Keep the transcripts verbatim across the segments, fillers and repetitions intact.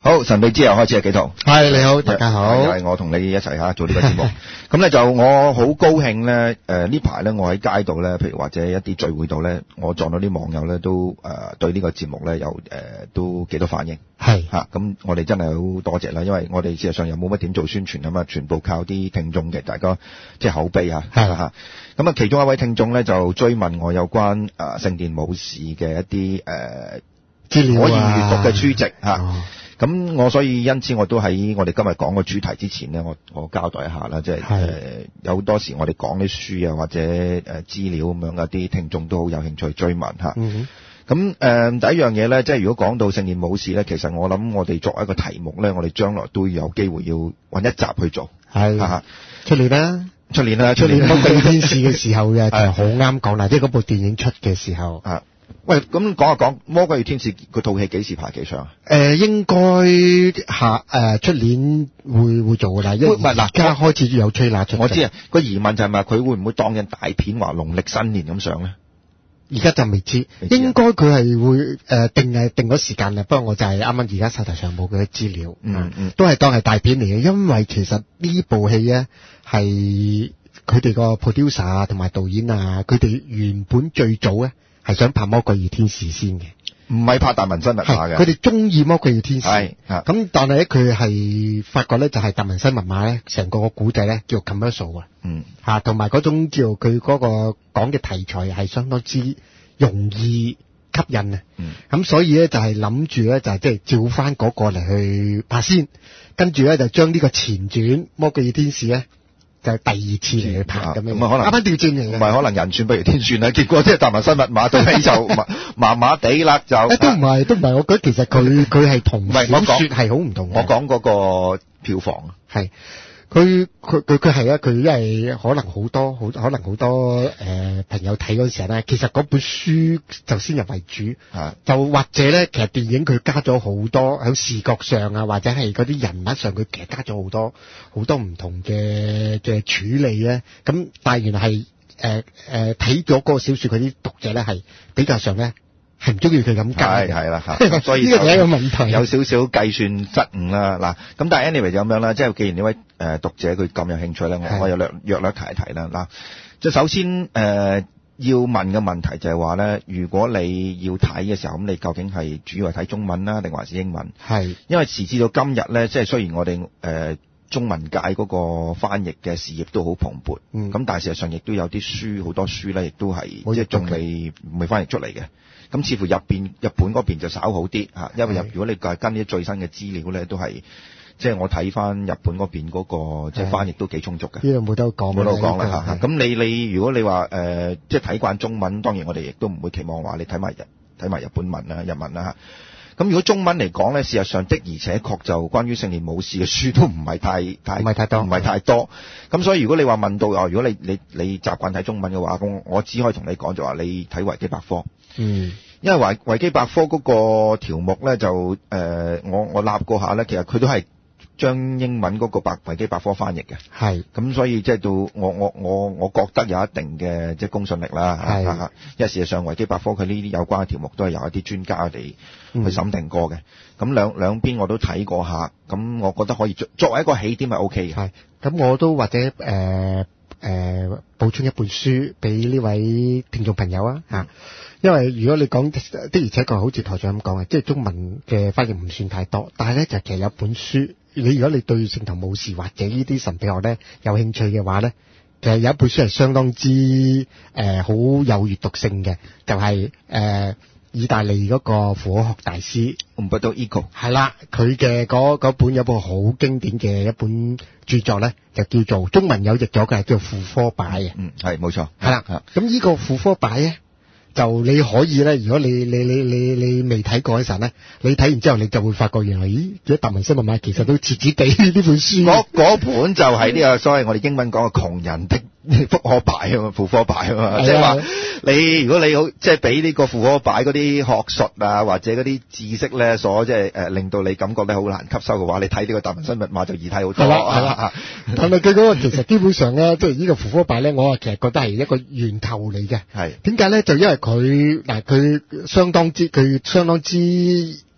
好，神秘之夜開始係幾圖？ 係你好，大家好。 係我同你一齊吓做呢個節目。咁咧就我好高興咧，誒呢排咧我喺街度咧，譬如或者一啲聚會度咧，我撞到啲網友咧都誒、呃、對呢個節目咧有誒、呃、都幾多反應。 係吓，咁我哋真係好多謝啦，因為我哋事實上又冇乜點做宣傳啊嘛，全部靠啲聽眾嘅，大家即係口碑啊。 係吓，咁啊其中一位聽眾咧就追問我有關誒聖殿武士嘅一啲誒資料可以閱讀嘅書籍吓。 哦咁我所以因此我都喺我哋今日講個主題之前呢，我我交代一下啦，即係誒有好多時我哋講啲書啊或者誒資料咁樣，有啲聽眾都好有興趣追問嚇。 嗯咁誒、呃、第一樣嘢咧，即係如果講到聖殿武士咧，其實我諗我哋作為一個題目咧，我哋將來都有機會要揾一集去做。 係嚇， 出年啦， 出年啦， 出年魔鬼天使嘅時候嘅就好啱講啦，即係嗰部電影出嘅時候。 啊，喂，咁講下講魔鬼與天使嗰套戲幾時排幾場啊？ 誒、呃，應該下誒出年會會做噶啦，因為而家開始有吹喇出。 我知啊，個疑問就係咪佢會唔會當緊大片話農曆新年咁上咧？ 而家就未知，未知應該佢係會誒、呃、定係定咗時間啦。不過我就係啱啱而家手頭上冇佢嘅資料， 嗯嗯， 都係當係大片嚟嘅。因為其實呢部戲咧係佢哋個 producer 啊同埋導演啊，佢哋原本最早咧係想拍《魔鬼與天使》先嘅。唔係拍達文西密碼嘅， 佢哋中意魔鬼與天使， 係咁，但係咧佢係發覺咧就係達文西密碼咧，成個個古仔咧叫 commercial 啊， 嗯嚇，同埋嗰種叫佢嗰個講嘅題材係相當之容易吸引啊，咁、嗯、所以咧就係諗住咧就係即係照翻嗰個嚟去拍先，跟住咧就將呢個前傳魔鬼與天使咧。就係第二次嚟去拍咁樣， 咁啊可能啱啱調轉嚟嘅， 唔係可能人算不如天算啦。結果即係達文西密碼到尾就麻麻地啦，就都唔係都唔係，我覺得其實佢佢係同小説係好唔同嘅。 我講嗰個票房係佢佢佢佢係啊！佢因為可能好多好可能好多誒、呃、朋友睇嗰陣時候咧，其實嗰本書就先入為主，就或者咧，其實電影佢加咗好多喺視覺上啊，或者係嗰啲人物上，佢其實加咗好多好多唔同嘅嘅處理咧。咁但係原來係誒誒睇咗嗰個小説，佢啲讀者咧係比較上咧。係唔中意佢咁加嘅， 係啦嚇，所以呢個係一個問題， 有少少計算失誤啦。嗱，咁但係 anyway 就咁樣啦，即係既然呢位誒讀者佢咁有興趣咧，我我又略略略提一提啦。嗱，即係首先誒、呃、要問嘅問題就係話咧，如果你要睇嘅時候，咁你究竟係主要係睇中文啦，定還是英文？係，因為時至到今日咧，即係雖然我哋誒、呃、中文界嗰個翻譯嘅事業都好蓬勃，咁、嗯、但係事實上亦都有啲書好多書咧，亦都係即係仲未未翻譯出嚟嘅。咁似乎入邊日本嗰邊就稍好啲嚇，因為入如果你係跟啲最新嘅資料咧，都係即係我睇翻日本嗰邊嗰個即係翻譯都幾充足嘅。呢度冇得講，冇得講啦嚇。咁你你如果你話誒即係睇慣中文，當然我哋亦都唔會期望話你睇埋日睇埋日本文啦、日文啦嚇。咁如果中文嚟講咧，事實上的而且確就關於聖殿武士嘅書都唔係太太唔係太多，唔係太多。咁所以如果你話問到啊，如果你你你習慣睇中文嘅話，咁我只可以同你講就話你睇維基百科。嗯，因為維維基百科嗰個條目咧就誒、呃，我我立過下咧，其實佢都係將英文嗰個百維基百科翻譯嘅。係，咁所以即係到我我我我覺得有一定嘅即係公信力啦。係，因為事實上維基百科佢呢啲有關嘅條目都係由一啲專家哋去審定過嘅。咁、嗯、兩兩邊我都睇過下，咁我覺得可以作作為一個起點係 O K 嘅。係，咁我都或者誒。呃誒、呃，補充一本書俾呢位聽眾朋友啊吓，因為如果你講的而且確好似台長咁講啊，即係中文嘅翻譯唔算太多，但係咧就其實有本書，你如果你對聖堂武士或者呢啲神秘學咧有興趣嘅話咧，其實有一本書係相當之誒好、呃、有閱讀性嘅，就係、是、誒。呃意大利嗰個符號學大師 Umberto Eco 係啦，佢嘅嗰本有部好經典嘅一本著作咧，就叫做中文有譯咗嘅，叫做傅科擺嘅。嗯，係冇錯，係啦。咁呢個傅科擺咧，就你可以咧，如果你你你你你未睇過嗰陣咧，你睇完之後你就會發覺原來咦，啲達文西密碼其實都似似地呢本書。嗰嗰本就係呢個所謂我哋英文講嘅窮人的復科擺啊嘛，傅科擺啊嘛，即係話你如果你好即係俾呢個傅科擺嗰啲學術啊或者嗰啲知識咧所即係誒令到你感覺咧好難吸收嘅話，你睇呢個達文西密碼就易睇好多。係啦係啦，但係佢嗰個其實基本上咧，即係呢個傅科擺咧，我啊其實覺得係一個源頭嚟嘅。係點解咧？就因為佢嗱佢相當之佢相當之。誒、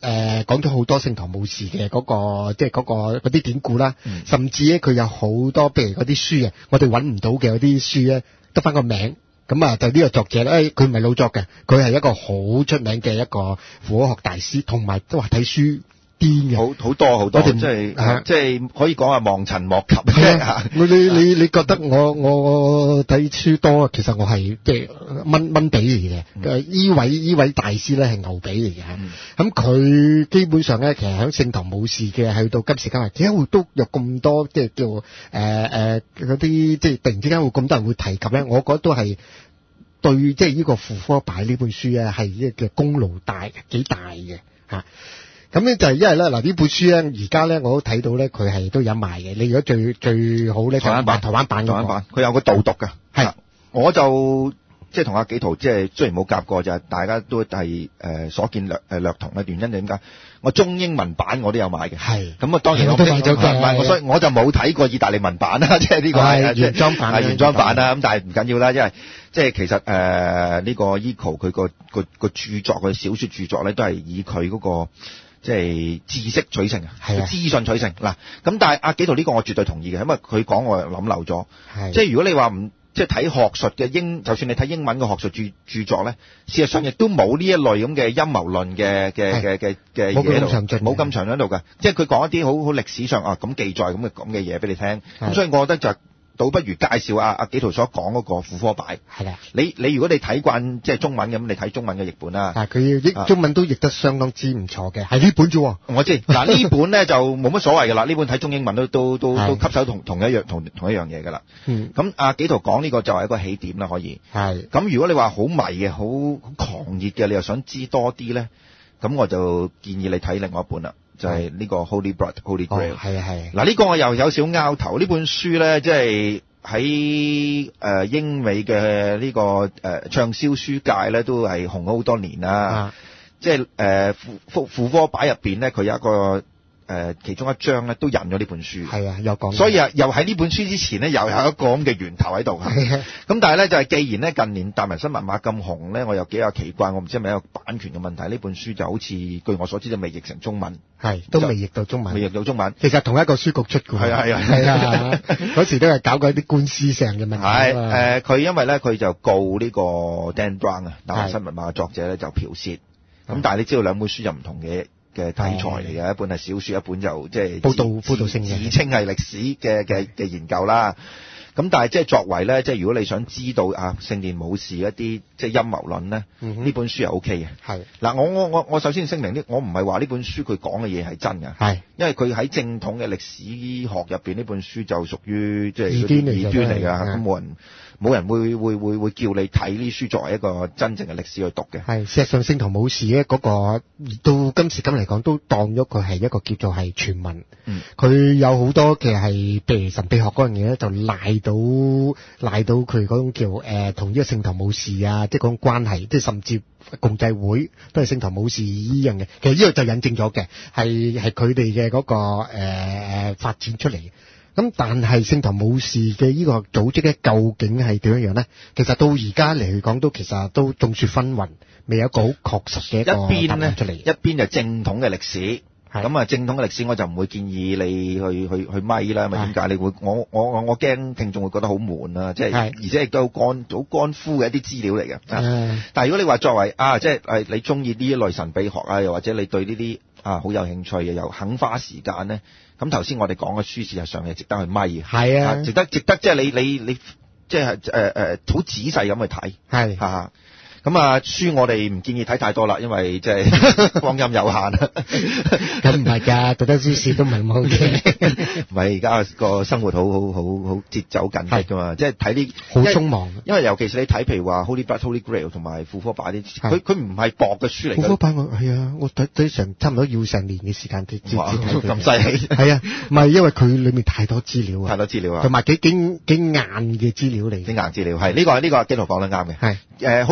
誒講咗好多聖堂武士嘅嗰個即係嗰個嗰啲典故啦， 嗯、 甚至咧佢有好多譬如嗰啲書啊，我哋揾唔到嘅嗰啲書咧，得翻個名。咁啊，就呢個作者咧，佢唔係老作嘅，佢係一個好出名嘅一個符號學大師，同埋都話睇書癲嘅， 好好多好多，即係即係可以講話望塵莫及嘅。 你你你你覺得我我睇書多，其實我係即係蚊蚊髀嚟嘅。依、嗯、位依位大師咧係牛髀嚟嘅。咁佢、嗯、基本上咧，其實喺聖堂武士嘅，去到今時今日，點解會都有咁多即係叫誒誒嗰啲即係突然之間會咁多人會提及咧？我覺得都係對即係呢個傅科擺呢本書咧係一個功勞大幾大嘅嚇。咁咧就係因為咧嗱呢本書咧而家咧我都睇到咧佢係都有賣嘅。你如果最最好咧，台灣版台灣版台灣版佢有個導讀㗎。 係我就即係同阿紀陶即係雖然冇夾過，就係大家都係誒、呃、所見略誒略同嘅原因就點解？我中英文版我都有買嘅。係咁啊，當然我都買咗嘅。我所以我就冇睇過意大利文版啦，即係呢個係原裝版係原裝版啦。咁但係唔緊要啦，因為即係其實誒呢、呃這個 Eco 佢個個個著作佢小說著作咧都係以佢嗰、那個。即係知識取勝啊，資訊取勝嗱。咁但係阿紀陶呢個我絕對同意嘅，因為佢講我又諗漏咗。即係如果你話唔即係睇學術嘅英，就算你睇英文嘅學術著著作咧，事實上亦都冇呢一類咁嘅陰謀論嘅嘅嘅嘅嘅嘢喺度，冇咁長喺度㗎。即係佢講一啲好好歷史上啊咁記載咁嘅咁嘅嘢俾你聽。咁所以我覺得就係倒不如介紹阿阿紀陶所講嗰個傅科擺。係啦，你你如果你睇慣即係中文咁，你睇中文嘅譯本啦。啊，佢譯中文都譯得相當之唔錯嘅，係呢本啫。我知嗱呢本咧就冇乜所謂㗎啦，呢本睇中英文都都都都吸收同同一樣同同一樣嘢㗎啦。嗯，咁阿紀陶講呢個就係一個起點啦，可以。係。咁如果你話好迷嘅、好好狂熱嘅，你又想知多啲咧，咁我就建議你睇另外一本啦。就係、是、呢個 Holy Blood、Holy Grail。係啊係。嗱呢個我又有少拗頭，呢本書咧即係喺誒英美嘅呢個誒暢銷書界咧都係紅咗好多年啦。即係誒傅傅傅科擺入邊咧，佢有一個。誒、呃，其中一章咧都引咗呢本書，係啊，有講，所以啊，又喺呢本書之前咧，又有一個咁嘅源頭喺度。係啊，咁但係咧就係、是、既然咧近年達文西密碼咁紅咧，我又幾有奇怪，我唔知係咪一個版權嘅問題？呢本書就好似據我所知就未譯成中文，係都未譯到中文，未譯到中文。其實同一個書局出嘅，係啊係啊係啊，嗰時都係搞過一啲官司上嘅問題。係誒，佢、呃、因為咧佢就告呢個 Dan Brown 啊，達文西密碼嘅作者咧就剽竊。咁但係你知道兩本書就唔同嘅。嘅題材嚟嘅，一本係小說，一本就即係報道報道性嘅，自稱係歷史嘅嘅嘅研究啦。咁但係即係作為咧，即係如果你想知道啊聖殿武士一啲即係陰謀論咧，呢、嗯、本書係 O K 嘅。係嗱，我我我我首先聲明呢，我唔係話呢本書佢講嘅嘢係真嘅，係因為佢喺正統嘅歷史學入邊呢本書就屬於即係異端嚟異端嚟㗎，咁冇人冇人會會會會叫你睇呢書作為一個真正嘅歷史去讀嘅。係事實上聖堂武士咧嗰個到今時今日嚟講都當咗佢係一個叫做係傳聞。嗯，佢有好多嘅係譬如神秘學嗰樣嘢咧，就賴到賴到佢嗰種叫誒同呢個聖堂武士啊，即係嗰種關係，即係甚至共濟會都係聖堂武士呢樣嘅。其實呢個就引證咗嘅，係係佢哋嘅嗰個誒、呃、發展出嚟。咁但係聖堂武士嘅呢個組織咧，究竟係點樣樣咧？其實到而家嚟講都其實都眾說紛紜，未有一個好確實嘅一個答案出嚟。一邊就正統嘅歷史。咁啊，正統嘅歷史我就唔會建議你去去去咪啦，咪點解？你會我我我我驚聽眾會覺得好悶啊！即係而且亦都好乾好乾枯嘅一啲資料嚟嘅。但係如果你話作為啊，即係你中意呢一類神秘學啊，又或者你對呢啲啊好有興趣嘅，又肯花時間咧，咁頭先我哋講嘅書事實上係值得去咪嘅。係啊，值得值得即係你你你即係誒誒好仔細咁去睇。係嚇。咁啊，書我哋唔建議睇太多啦，因為即係光陰有限。咁唔係㗎，讀得書少都唔係咁好嘅。唔係而家個生活好好好好節奏緊迫㗎嘛，即係睇啲好匆忙。因為尤其是你睇譬如話 Holy Blood、Holy Grail 同埋傅科擺啲，佢佢唔係薄嘅書嚟。傅科擺我係啊，我睇睇成差唔多要成年嘅時間先至睇佢。咁犀利？係啊，唔係因為佢裏面太多資料啊，太多資料啊，同埋幾幾幾硬嘅資料嚟。啲硬資料係呢個呢個紀陶講得啱嘅。係誒 Holy Blood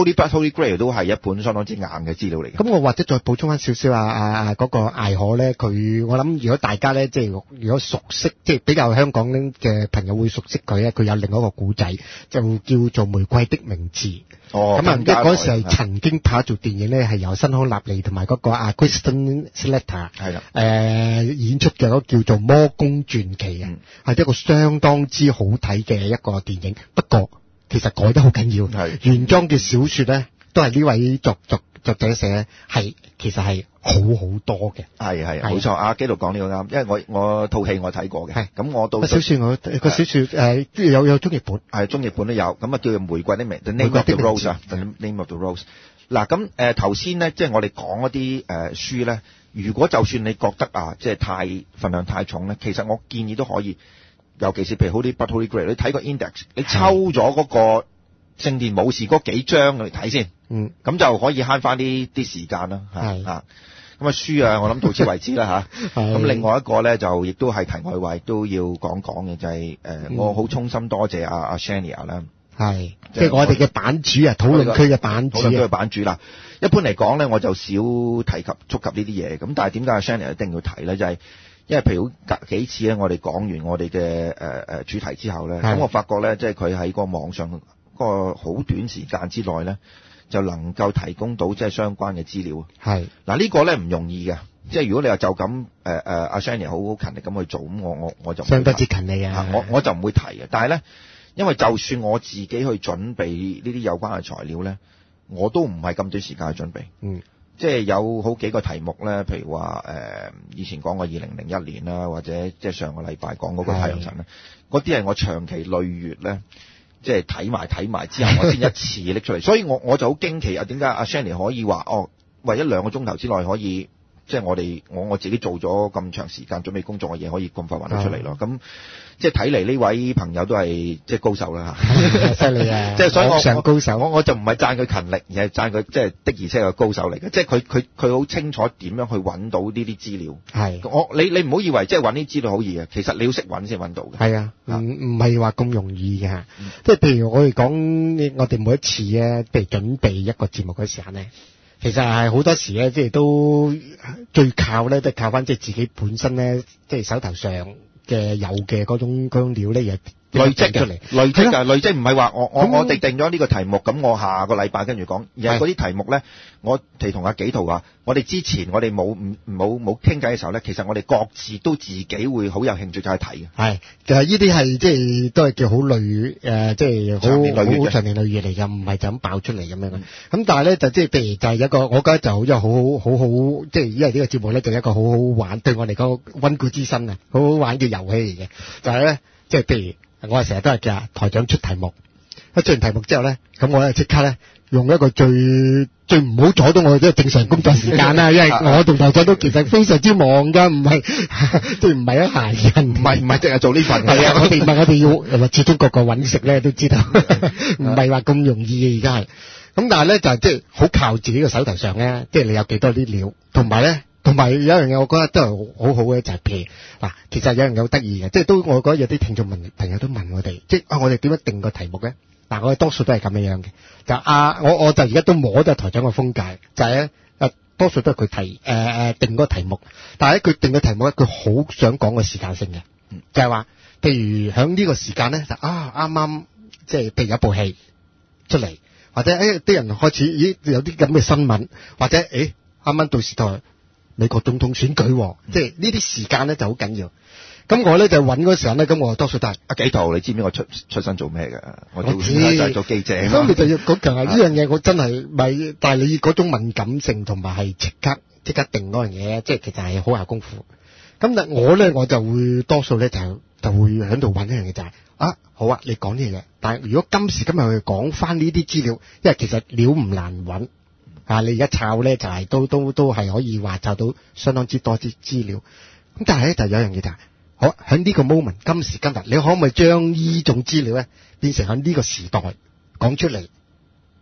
Holy Grail 都係一本相當之硬嘅資料嚟嘅。 咁我或者再補充翻少少啊啊啊嗰個艾可咧，佢我諗如果大家咧即係如果熟悉即係比較香港嘅朋友會熟悉佢咧，佢有另外一個古仔就叫做玫瑰的名字。 哦， 咁啊，即係嗰時係曾經拍做電影咧，係由新康納利同埋嗰個阿 Kristen Slater 係啦， 誒演出嘅嗰個叫做《魔宮傳奇》啊，係一個相當之好睇嘅一個電影。不過其實改得好緊要，係原裝嘅小說咧，都係呢位作作作者寫，係其實係好好多嘅。係係冇錯，阿基度講呢個啱，因為我我套戲我睇過嘅，咁我到小說我個小說誒有有中譯本，係中譯本都有，咁啊叫做玫瑰的名 The Name of the Rose 啊 The Name of the Rose。嗱咁誒頭先咧，即係我哋講一啲誒書咧，如果就算你覺得啊，即係太份量太重咧，其實我建議都可以，尤其是譬如好啲 But Holy Grail，你睇個 index， 你抽咗嗰個聖殿武士嗰幾章嚟睇先，嗯，咁就可以慳翻啲啲時間啦，係啊，咁啊書啊，我諗到此為止啦嚇。咁另外一個咧就亦都係題外話，都要講講嘅就係、是、誒、呃嗯，我好衷心多謝阿阿 Shania 啦，係，即係我哋嘅版主啊，討論區嘅版主，討論區嘅版主啦。一般嚟講咧，我就少提及觸及呢啲嘢，咁但係點解阿 Shania 一定要提咧？就係、是因為譬如隔幾次咧，我哋講完我哋嘅誒誒主題之後咧，咁我發覺咧，即係佢喺個網上個好短時間之內咧，就能夠提供到即係相關嘅資料。係嗱呢個咧唔容易嘅，即係如果你話就咁誒誒阿 Shania 好好勤力咁去做，咁我我我就相當之勤力啊！我我就唔會提嘅。但係咧，因為就算我自己去準備呢啲有關嘅材料咧，我都唔係咁短時間去準備。嗯。即係有好幾個題目咧，譬如話誒、呃，以前講過二零零一年啦，或者即係上個禮拜講嗰個太陽神咧，嗰啲係我長期累月咧，即係睇埋睇埋之後，我先一次拎出嚟，所以我我就好驚奇啊！點解阿 Shania 可以話哦，為一兩個鐘頭之內可以，即係我哋我我自己做咗咁長時間準備工作嘅嘢，可以咁快揾得出嚟咯？咁即係睇嚟呢位朋友都係即係高手啦嚇，犀利啊！即係所以我上高手，我我就唔係讚佢勤力，而係讚佢即係的而且確係高手嚟嘅。即係佢佢佢好清楚點樣去揾到呢啲資料。係我你你唔好以為即係揾啲資料好易啊，其實你要識揾先揾到嘅。係啊，唔唔係話咁容易嘅嚇。即係譬如我哋講，我哋每一次咧，譬如準備一個節目嗰時間咧，其實係好多時咧，即係都最靠咧，都係靠翻即係自己本身咧，即係手頭上嘅有嘅嗰種嗰種料咧，嘢累積出嚟，累積㗎，累積唔係話我我我哋定咗呢個題目，咁我下個禮拜跟住講，而係嗰啲題目咧，我哋同阿紀陶話，我哋之前我哋冇唔冇冇傾偈嘅時候咧，其實我哋各自都自己會好有興趣就去睇嘅。係，其實呢啲係即係都係叫好累誒，即係好好長年累月嚟㗎，唔係就咁爆出嚟咁樣嘅。咁但係咧就即係譬如就係一個，我覺得就即係好好好好，即係因為呢個節目咧就一個好好玩，對我嚟講溫故知新啊，好好玩嘅遊戲嚟嘅，就係咧即係譬如。我係成日都係叫台長出題目，一出完題目之後咧，咁我咧即刻咧用一個最最唔好阻到我即係正常工作時間啦，因為我同台長都其實非常之忙噶，唔係即係唔係一閒人，唔係唔係淨係做呢份。係啊，我哋唔係我哋要，或始終個個揾食咧都知道，唔係話咁容易嘅而家係。咁但係咧就係即係好靠自己嘅手頭上咧，即係你有幾多啲料，同埋咧。同埋有一樣嘢，我覺得都係好好嘅，就係譬如嗱，其實有樣嘢好得意嘅，即係都我覺得有啲聽眾問朋友都問我哋，即係啊，我哋點樣定個題目咧？嗱，我哋多數都係咁樣樣嘅，就啊，我我就而家都摸咗台長嘅風格，就係咧啊，多數都係佢提誒誒、呃、定個題目，但係佢定個題目咧，佢好想講個時間性嘅，就係話，譬如喺呢個時間咧，就啊啱啱即係譬如有部戲出嚟，或者誒啲人開始咦有啲咁嘅新聞，或者誒啱啱到時代。美國總統選舉、哦嗯，即係呢啲時間咧就好緊要。咁我咧就揾嗰時候咧，咁我多數都係阿紀陶，你知唔知我出出身做咩㗎？我做就係做記者。咁你就要講強啊！呢樣嘢我真係咪？但係你嗰種敏感性同埋係即刻即刻定嗰樣嘢，即係其實係好下功夫。咁但我咧我就會多數咧就就會喺度揾一樣嘢就係、是、啊好啊，你講呢樣嘢。但係如果今時今日去講翻呢啲資料，因為其實料唔難揾。啊！你而家抄咧就係、是、都都都係可以話抄到相當之多啲資料，咁但係咧就有一樣嘢就係、是，好喺呢個 moment 今時今日，你可唔可以將呢種資料咧變成喺呢個時代講出嚟？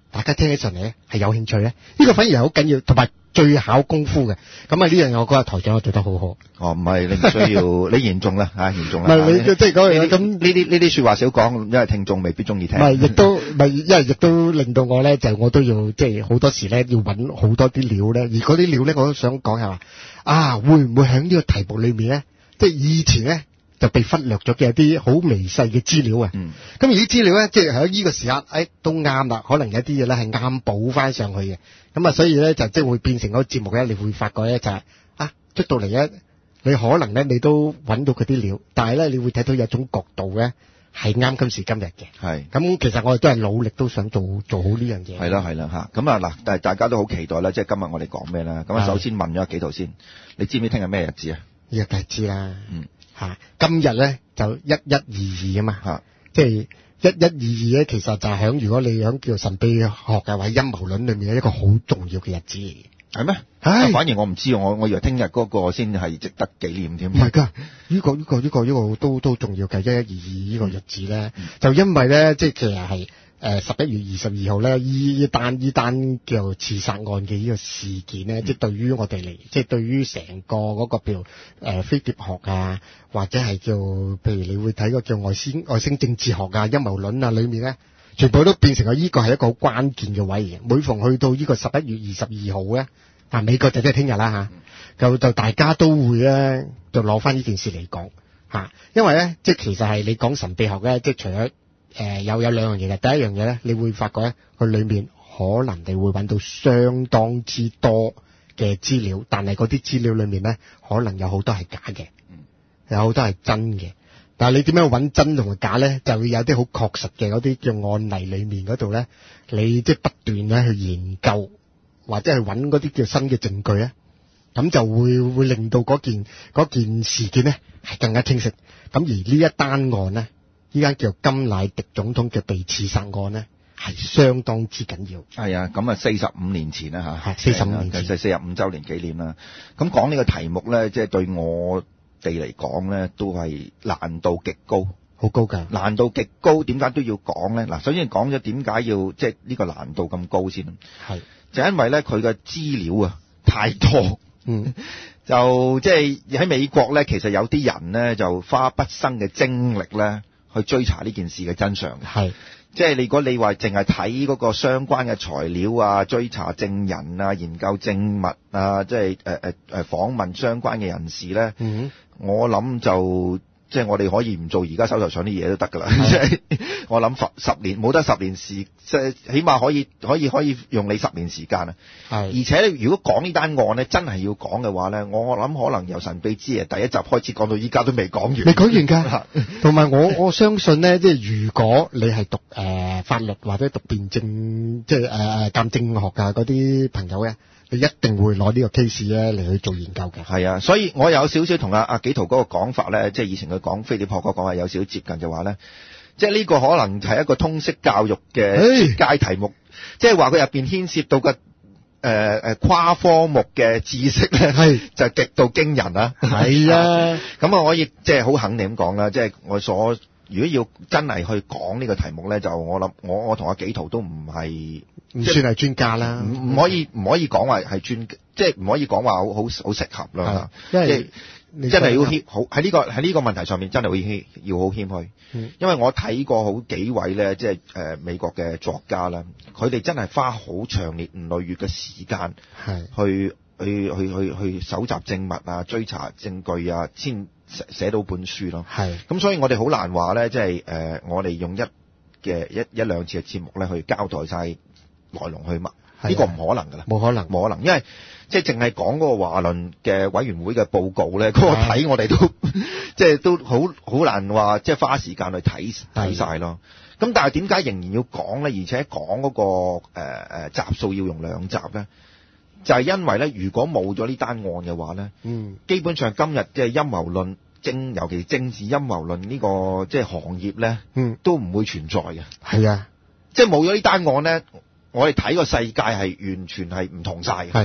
大家聽起上嚟咧係有興趣咧？呢、這個反而係好緊要，同埋最考功夫嘅。咁啊呢樣嘢我覺得台長我做得好好。 哦，唔係，你唔需要，你嚴重啦嚇，嚴重啦。 唔係你即係講咁呢啲呢啲説話少講，因為聽眾未必中意聽。 唔係，亦都唔係，因為亦都令到我咧，就我都要即係好多時咧要揾好多啲料咧，而嗰啲料咧我都想講係話啊，會唔會喺呢個題目裏面咧，即係以前咧就被忽略咗嘅一啲好微細嘅資料啊。嗯。咁而啲資料咧，即係喺呢個時刻，誒、哎、都啱啦，可能有啲嘢咧係啱補翻上去嘅。咁啊，所以咧就即係會變成嗰個節目咧，你會發覺咧就係、是、啊出到嚟咧，你可能咧你都揾到佢啲料，但係咧你會睇到有種角度咧係啱今時今日嘅。係。咁其實我哋都係努力都想做做好呢樣嘢。係啦係啦嚇。咁啊嗱，但係大家都好期待啦，即係今日我哋講咩啦？咁啊，首先問咗幾套先，你知唔知聽日咩日子啊？呢個梗係知啦。嗯。嚇，今日咧就一一二二啊嘛。嚇。即係一一二二咧，其實就係響如果你響叫做神秘學嘅或者陰謀論裏面一個好重要嘅日子嚟嘅。係咩？唉，反而我唔知，我我以為聽日嗰個先係值得紀念添。唔係㗎，呢個呢個呢個呢個都都重要嘅一一二二呢個日子咧，嗯、就因為咧，即係其實係誒十一月二十二號咧，依單依單叫做刺殺案嘅呢個事件咧，嗯、即係對於我哋嚟，即係對於成個嗰個譬如誒飛碟學啊，或者係叫譬如你會睇個叫外星外星政治學啊、陰謀論啊裏面咧，全部都變成咗呢個係一個好關鍵嘅位嘅。每逢去到呢個十一月二十二號咧。啊！美國就即係聽日啦嚇，就就大家都會咧，就攞翻呢件事嚟講嚇，因為咧，即係其實係你講神秘學咧，即係除咗誒、呃、有有兩樣嘢嘅，第一樣嘢咧，你會發覺咧，佢裡面可能你會揾到相當之多嘅資料，但係嗰啲資料裡面咧，可能有好多係假嘅，有好多係真嘅。但係你點樣揾真同埋假咧，就會有啲好確實嘅嗰啲叫案例裡面嗰度咧，你即係不斷咧去研究。或者係揾嗰啲叫新嘅證據咧，咁就會會令到嗰件嗰件事件咧係更加清晰。咁而呢一單案咧，依家叫甘迺迪總統嘅被刺殺案咧，係相當之緊要。係啊，咁啊四十五年前啦嚇，係四十五年前，就四十五週年紀念啦。咁講呢個題目咧，即係對我哋嚟講咧，都係難度極高。好高㗎，難度極高，點解都要講咧？嗱，首先講咗點解要即係呢個難度咁高先。係。就因為咧佢嘅資料啊太多，嗯，就即係喺美國咧，其實有啲人咧就花畢生嘅精力咧去追查呢件事嘅真相。係，即係如果你話淨係睇嗰個相關嘅材料啊，追查證人啊，研究證物啊，即係誒誒誒訪問相關嘅人士咧，嗯，我諗就。即係我哋可以唔做而家手頭上啲嘢都得㗎啦，即係我諗十十年冇得十年時，即係起碼可以可以可以用你十年時間啊。係，而且如果講呢單案咧，真係要講嘅話咧，我我諗可能由神秘之夜第一集開始講到依家都未講完，未講完㗎。同埋我我相信咧，即係如果你係讀誒、呃、法律或者讀辯證，即係誒誒鑑證學㗎嗰啲朋友咧。你一定會攞呢個 case 咧嚟去做研究嘅。係啊，所以我有少少同阿阿紀陶嗰個講法咧，即係以前佢講飛碟學嗰個講係有少少接近，就話咧，即係呢個可能係一個通識教育嘅階題目，即係話佢入邊牽涉到嘅誒誒跨科目嘅知識咧，係就極度驚人啊！係啊，咁啊可以即係好肯定咁講啦，即係我所如果要真係去講呢個題目咧，就我諗我我同阿紀陶都唔係。唔算係專家啦，唔唔可以唔可以講話係專，即係唔可以講話好好好適合咯。因為真係要謙好喺呢個喺呢個問題上面真係要謙要好謙虛。嗯、因為我睇過好幾位咧，即係誒美國嘅作家啦，佢哋真係花好長年累月嘅時間，係去去去去去搜集證物啊、追查證據啊，先寫寫到本書咯。係咁，所以我哋好難話咧，即係誒我哋用一嘅一一兩次嘅節目咧去交代晒。來龍去脈，呢、這個唔可能㗎啦，冇可能，冇可能，因為即係淨係講嗰個華倫嘅委員會嘅報告咧，嗰、那個睇我哋都即係都好好難話，即係花時間去睇睇晒咯。咁但係點解仍然要講咧？而且講嗰、那個誒誒、呃、集數要用兩集咧，就係、是、因為咧，如果冇咗呢單案嘅話咧，嗯，基本上今日即係陰謀論政，尤其政治陰謀論呢個即係行業咧，嗯，都唔會存在嘅。係啊，即係冇咗呢單案咧。我哋睇個世界係完全係唔同晒嘅，係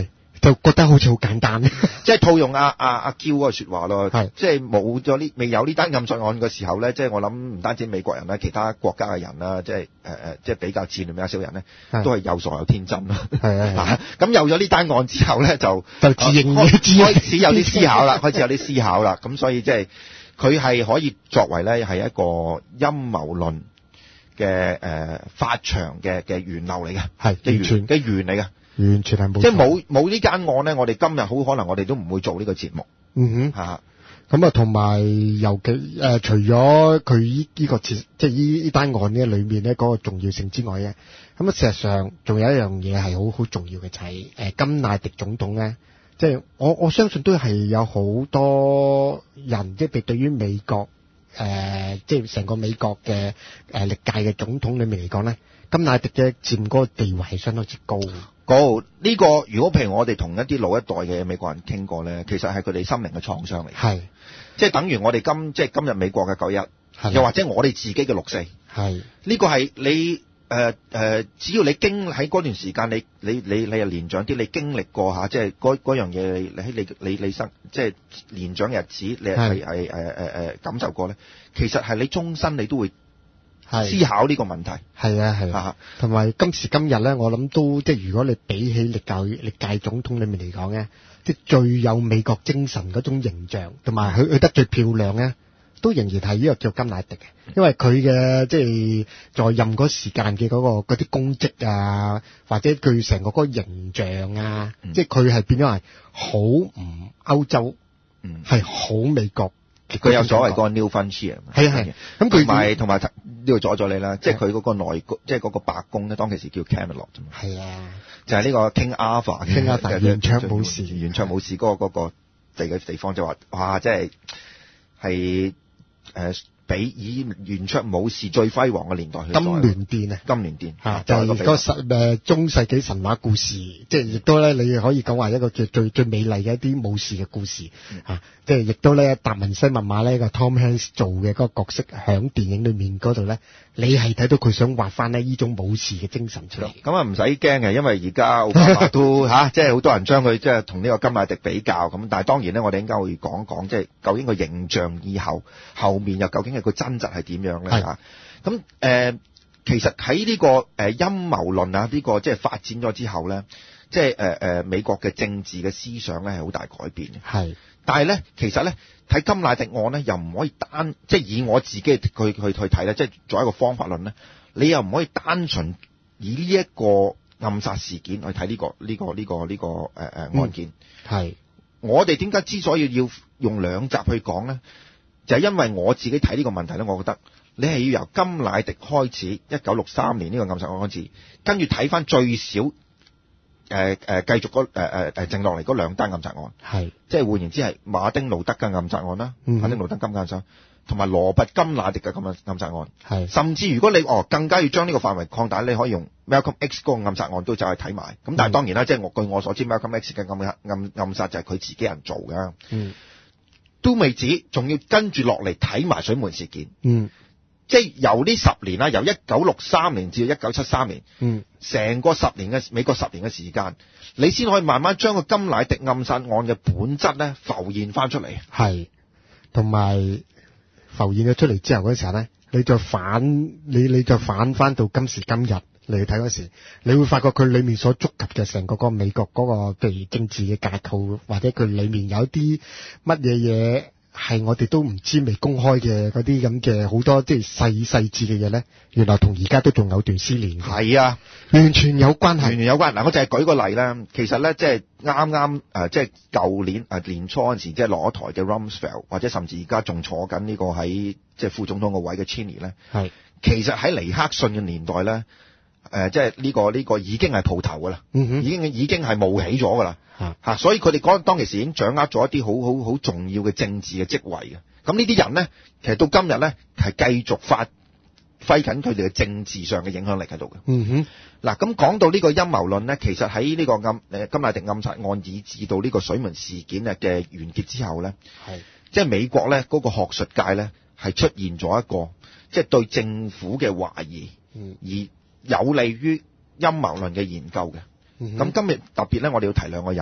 就覺得好似好簡單， 即係套用阿阿阿嬌嗰個説話咯， 係即係冇咗呢未有呢單暗殺案嘅時候咧，即係我諗唔單止美國人啦，其他國家嘅人啦，即係誒誒，即係比較自戀比較少人咧，都係又傻又天真咯。 係啊， 咁有咗呢單案之後咧，就就自認開自開始有啲思考啦，開始有啲思考啦。咁所以即係佢係可以作為咧係一個陰謀論嘅誒發祥嘅嘅源流嚟嘅， 係嘅完全源嘅源嚟嘅。 完全係冇錯， 即係冇冇呢間案咧，我哋今日好可能我哋都唔會做呢個節目。 嗯哼。 嚇， 咁啊，同埋尤其誒、呃，除咗佢依依個即係依依單案呢裏面咧嗰個重要性之外咧，咁啊，事實上仲有一樣嘢係好好重要嘅，就係、是、誒、呃、甘迺迪總統咧，即係我我相信都係有好多人即係對於美國誒、呃、即係成個美國嘅誒、呃、歷屆嘅總統裏面嚟講咧，甘迺迪嘅佔嗰個地位係相當之高。 高呢個如果譬如我哋同一啲老一代嘅美國人傾過咧，其實係佢哋心靈嘅創傷嚟。 係， 即係等於我哋今即係今日美國嘅九一，又或者我哋自己嘅六四。 係呢個係你誒誒、呃呃，只要你經喺嗰段時間，你你你你係年長啲，你經歷過下，即係嗰嗰樣嘢，你喺你你你生即係年長日子，你係係誒誒誒感受過咧，其實係你終身你都會思考呢個問題。 係啊係啊，同埋今時今日咧，我諗都即係如果你比起歷屆歷屆總統裏面嚟講咧，即係最有美國精神嗰種形象，同埋佢佢得最漂亮咧，都仍然係呢個叫甘迺迪嘅，因為佢嘅即係在任嗰時間嘅嗰、嗰個嗰啲功績啊，或者佢成個嗰個形象啊，嗯、即係佢係變咗係好唔歐洲，嗯，係好美國。 佢有所謂嗰個 New Frontier， 係係，咁佢同埋同埋呢度阻咗你啦，即係佢嗰個內宮，即係嗰個白宮咧，當其時叫 Camelot 啫嘛。係啊，就係呢個 King Arthur，King Arthur 圓桌武士， 圓桌武士嗰個嗰個地嘅地方就話，哇，即係係誒。比以圓桌武士最輝煌嘅年代去金鑾殿啊， 金鑾殿嚇就係個神誒中世紀神話故事，即係亦都咧你可以講話一個最最最美麗嘅一啲武士嘅故事嚇、嗯，即係亦都咧達文西密碼咧個 Tom Hanks 做嘅嗰個角色響電影裏面嗰度咧，你係睇到佢想畫翻呢呢種武士嘅精神出嚟。咁啊唔使驚嘅，因為而家奧巴馬都嚇，即係好多人將佢即係同呢個甘迺迪比較咁，但係當然咧，我哋應該會講講即係究竟個形象以後後面又究竟係個真實係點樣咧嚇？咁誒、呃，其實喺呢個誒陰謀論啊，呢、這個即係發展咗之後咧，即係誒誒美國嘅政治嘅思想咧係好大改變嘅。係，但係咧其實咧睇甘迺迪案咧又唔可以單即係以我自己去去去睇咧，即係做一個方法論咧，你又唔可以單純以呢一個暗殺事件去睇呢、這個呢、這個呢、這個呢、這個誒誒、呃、案件。係、嗯，我哋點解之所以要用兩集去講咧？就係、是、因為我自己睇呢個問題咧，我覺得你係要由甘迺迪開始，一九六三年呢個暗殺案開始，跟住睇翻最少誒誒、呃呃、繼續嗰誒誒誒剩落嚟嗰兩單暗殺案，係即係換言之係馬丁路德嘅暗殺案啦，嗯、馬丁路德金暗殺，同埋羅拔甘迺迪嘅咁暗殺案，係甚至如果你哦更加要將呢個範圍擴大，你可以用 Malcolm X 嗰個暗殺案都走去睇埋。咁但係當然啦，嗯、即係我據我所知 Malcolm X 嘅暗暗暗殺就係佢自己人做嘅。嗯。都未止，仲要跟住落嚟睇埋水門事件。嗯，即係由呢十年啦，由一九六三年至到一九七三年，嗯，成個十年嘅美國十年嘅時間，你先可以慢慢將個甘迺迪暗殺案嘅本質咧浮現翻出嚟。係，同埋浮現咗出嚟之後嗰時候咧，你再反你你再反翻到今時今日嚟睇嗰時，你會發覺佢裏面所觸及嘅成個嗰個美國嗰個譬如政治嘅架構，或者佢裏面有啲乜嘢嘢係我哋都唔知未公開嘅嗰啲咁嘅好多即係細細緻嘅嘢咧，原來同而家都仲有段絲連。係啊，完全有關係，完全有關係。嗱，我就係舉個例啦。其實咧，即係啱啱誒，即係舊年誒年初嗰陣時，即係落咗台嘅 Rumsfeld，或者甚至而家仲坐緊呢個喺即係副總統個位嘅 Cheney 咧，係其實喺尼克遜嘅年代咧。誒、呃，即係呢、這個呢、這個已經係蒲頭噶啦、嗯，已經已經係冒起咗噶啦，吓、啊，所以佢哋嗰當其時已經掌握咗一啲好好好重要嘅政治嘅職位嘅。咁呢啲人咧，其實到今日咧係繼續發揮緊佢哋嘅政治上嘅影響力喺度嘅。嗯哼，嗱，咁講到呢個陰謀論咧，其實喺呢個暗誒甘迺迪暗殺案以至到呢個水門事件嘅嘅完結之後咧，係即係美國咧嗰、那個學術界咧係出現咗一個即係、就是、對政府嘅懷疑，嗯，而有利於陰謀論嘅研究嘅，咁、嗯、今日特別咧，我哋要提兩個人，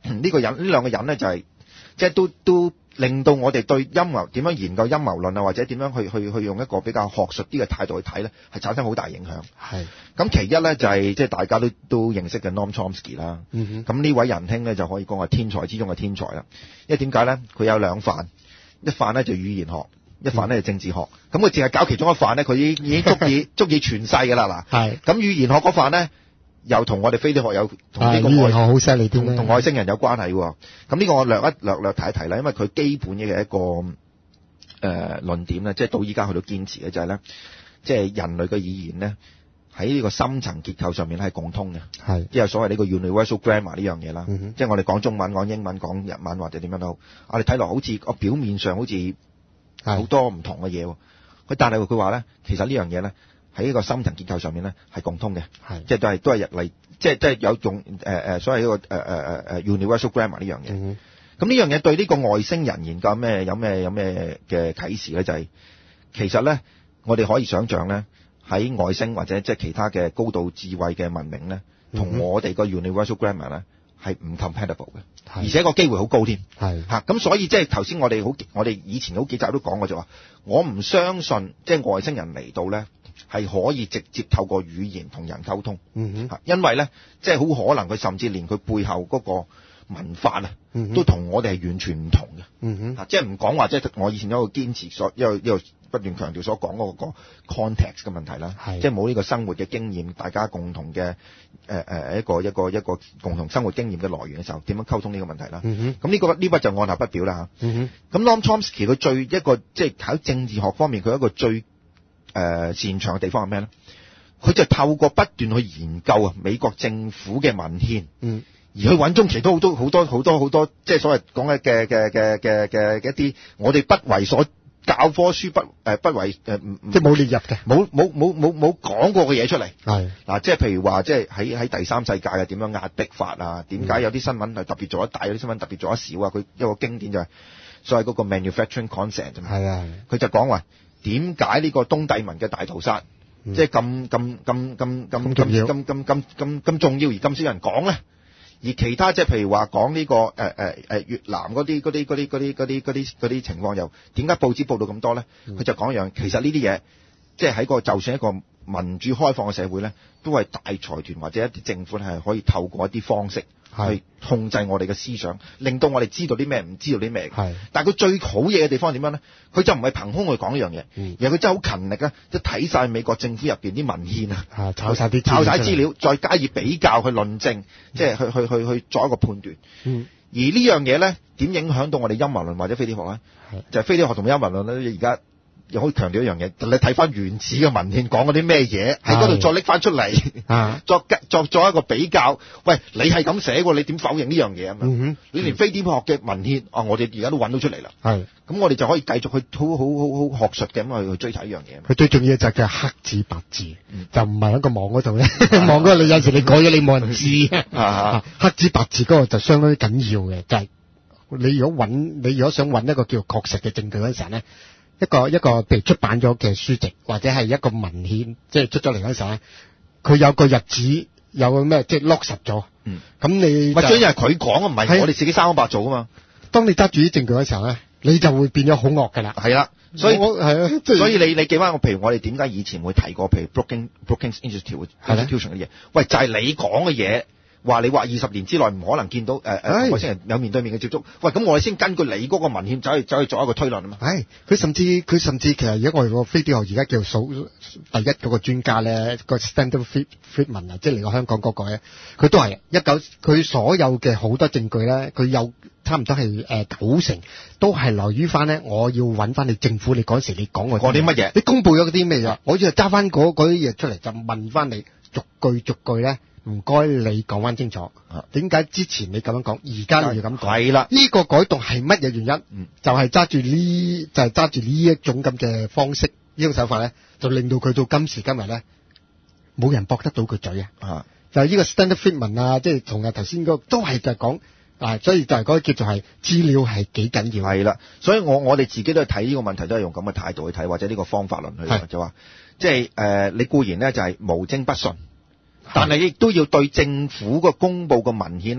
呢個人呢兩個人咧就係、是、即係都都令到我哋對陰謀點樣研究陰謀論啊，或者點樣去去去用一個比較學術啲嘅態度去睇咧，係產生好大影響。 係。 咁其一咧就係即係大家都都認識嘅 Noam Chomsky 啦。 嗯哼。 咁呢位仁兄咧就可以講係天才之中嘅天才啦。因為點解咧？佢有兩範，一範咧就語言學，一範咧就政治學。咁佢淨係搞其中一範咧，佢已已經足以足以傳世㗎啦嗱。係。咁語言學嗰範咧，又同我哋飛碟學有同呢個外好犀利同同外星人有關係喎。咁呢個我略一略略提一提啦，因為佢基本嘅一個誒、呃、論點咧，即係到依家去到堅持嘅就係、是、咧，即係人類嘅語言咧喺呢個深層結構上面係共通嘅，係即係所謂呢個 universal grammar 呢樣嘢啦。嗯、即係我哋講中文、講英文、講日文或者點樣都好，我哋睇落好似個表面上好似好多唔同嘅嘢喎。佢但係佢話咧，其實呢樣嘢咧，喺呢個深層結構上面咧係共通嘅，係即係都係都係入嚟，即係即係有用誒誒所謂呢個誒誒誒誒 universal grammar 呢樣嘢。咁、嗯、呢樣嘢對呢個外星人研究咩有咩有咩嘅啟示咧？就係、是、其實咧，我哋可以想象咧，喺外星或者即係其他嘅高度智慧嘅文明咧，同、嗯、我哋個 universal grammar 咧係唔 compatible 嘅，而且個機會好高添。係嚇咁，所以即係頭先我哋好，我哋以前好幾集都講過就話，我唔相信即係外星人嚟到咧。係可以直接透過語言同人溝通，嗯哼，因為咧，即係好可能佢甚至連佢背後嗰個文化啊，嗯、都同我哋係完全唔同嘅，嗯哼，即係唔講話，即係我以前有一個堅持所，一個一個不斷強調所講嗰個 context 嘅問題啦，係，即係冇呢個生活嘅經驗，大家共同嘅誒誒一個一個一個共同生活經驗嘅來源嘅時候，點樣溝通呢個問題啦？嗯哼，咁呢、這個呢筆就按下不表啦嚇，嗯哼，咁 Noam Chomsky 佢最一個即係喺政治學方面，佢一個最誒、呃、擅長嘅地方係咩咧？佢就透過不斷去研究啊美國政府嘅文獻，嗯，而去揾中其他好多好多好多好多，即係所謂講嘅嘅嘅嘅嘅嘅一啲我哋不為所教科書不誒、呃、不為誒、呃、即係冇列入嘅，冇冇冇冇冇講過嘅嘢出嚟。係嗱，即係譬如話，即係喺喺第三世界啊，點樣壓迫法啊？點解有啲新聞係特別做得大，有啲新聞特別做得少啊？佢一個經典就係所謂嗰個 manufacturing consent 啫嘛。係啊，佢就講話。點解呢個東帝汶嘅大屠殺，嗯、即係咁咁咁咁咁咁咁咁咁咁咁重要而咁少人講咧？而其他即係譬如話講呢個誒誒誒越南嗰啲嗰啲嗰啲嗰啲嗰啲嗰啲嗰啲情況，又點解報紙報道咁多咧？佢、嗯、就講一樣，其實呢啲嘢即係喺個就算一個民主開放嘅社會咧，都係大財團或者一啲政府係可以透過一啲方式去控制我哋嘅思想，令到我哋知道啲咩，唔知道啲咩。係，但係佢最好嘢嘅地方係點樣咧？佢就唔係憑空去講呢樣嘢，而係佢真係好勤力啊！即係睇晒美國政府入邊啲文獻啊，炒晒啲炒晒資料，再加以比較去論證，即係去去去去作一個判斷。嗯，而呢樣嘢咧，點影響到我哋陰謀論或者飛碟學咧？就係、是、飛碟學同陰謀論咧，而家。又可以強調一樣嘢，你睇翻原始嘅文獻講嗰啲咩嘢，喺嗰度再拎翻出嚟，作作作一個比較。喂，你係咁寫喎，你點否認呢樣嘢啊？嘛，你連飛碟學嘅文獻啊，我哋而家都揾到出嚟啦。係，咁我哋就可以繼續去好好好好學術嘅咁去去追睇呢樣嘢。佢最重要就係叫黑字白字，嗯、就唔係喺個網嗰度咧。網嗰個你有時你改咗，你冇人知。啊、黑字白字嗰個就相當緊要嘅，就係、是、你如果揾你如果想揾一個叫確實嘅證據嗰陣時咧。一個一個譬如出版咗嘅書籍或者係一個文獻，即係出咗嚟嗰陣時咧，佢有個日子有個咩，即係落實咗。嗯，咁你或者係佢講，唔係我哋自己生安白做噶嘛。當你揸住啲證據嘅時候咧，你就會變咗好惡噶啦。係啦，所以係啊，所以你你記翻我，譬如我哋點解以前會提過，譬如 Brookings Brookings Institution 嘅嘢，喂，就係、是、你講嘅嘢。話你話二十年之內唔可能見到誒誒外星人有面對面嘅接觸，喂，咁我哋先根據你嗰個文獻走去走去做一個推論啊嘛。係，佢甚至佢甚至其實而家我哋個飛碟學而家叫數第一嗰個專家咧，個 Stanton Friedman 啊，即係嚟過香港嗰個咧，佢都係一九佢所有嘅好多證據咧，佢有差唔多係誒九成都係來於翻咧，我要揾翻你政府，你嗰時你講過啲乜嘢，你公佈咗啲咩嘢，我要揸翻嗰嗰啲嘢出嚟就問翻你逐句逐句咧。唔該，你講翻清楚，點解之前你咁樣講，而家你要咁講？係啦，呢個改動係乜嘢原因？嗯，就係揸住呢，就係揸住呢一種咁嘅方式，呢種手法咧，就令到佢到今時今日咧，冇人駁得到佢嘴啊！啊，就係呢個 Stanton Friedman 啊，即係同啊頭先嗰個都係就係講啊，所以就係嗰個叫做係資料係幾緊要。係啦，所以我我哋自己都係睇呢個問題，都係用咁嘅態度去睇，或者呢個方法論去就話，即係誒，你固然咧就係無徵不信。但係亦都要對政府個公佈個文獻咧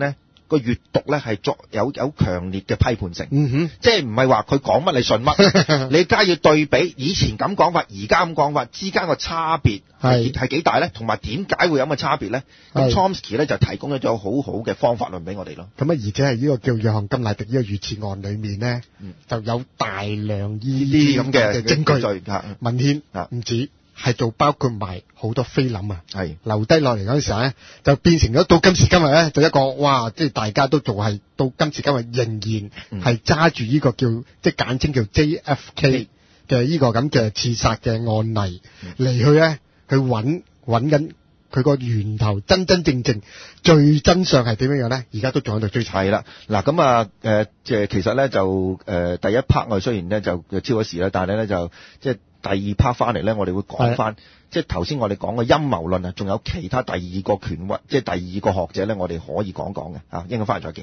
個閱讀咧係作有有強烈嘅批判性， 嗯哼， 即係唔係話佢講乜你信乜，你梗係要對比以前咁講法，而家咁講法之間個差別係係幾大咧？同埋點解會有咁嘅差別咧？咁 Chomsky 咧就提供咗好好嘅方法論俾我哋咯。 咁啊，而且係呢個叫約翰甘迺迪呢個預設案裏面咧，嗯、就有大量呢啲咁嘅證據文獻，唔止。係做包括埋好多菲林啊，係留低落嚟嗰陣時候咧，就變成咗到今時今日咧，就一個哇，即係大家都做係到今時今日仍然係揸住呢個叫即係簡稱叫 J F K 嘅呢個咁嘅刺殺嘅案例嚟去咧去揾揾緊佢個源頭，真真正正最真相係點樣樣咧？而家都仲喺度追查。係啦，嗱咁啊誒，即係其實咧就誒、呃、第一 part 我哋雖然咧就就超咗時啦，但係咧就即係。第二 part 翻嚟咧，我哋會講翻，即係頭先我哋講嘅陰謀論啊，仲有其他第二個權威，即係第二個學者咧，我哋可以講講嘅啊，應該翻嚟再見。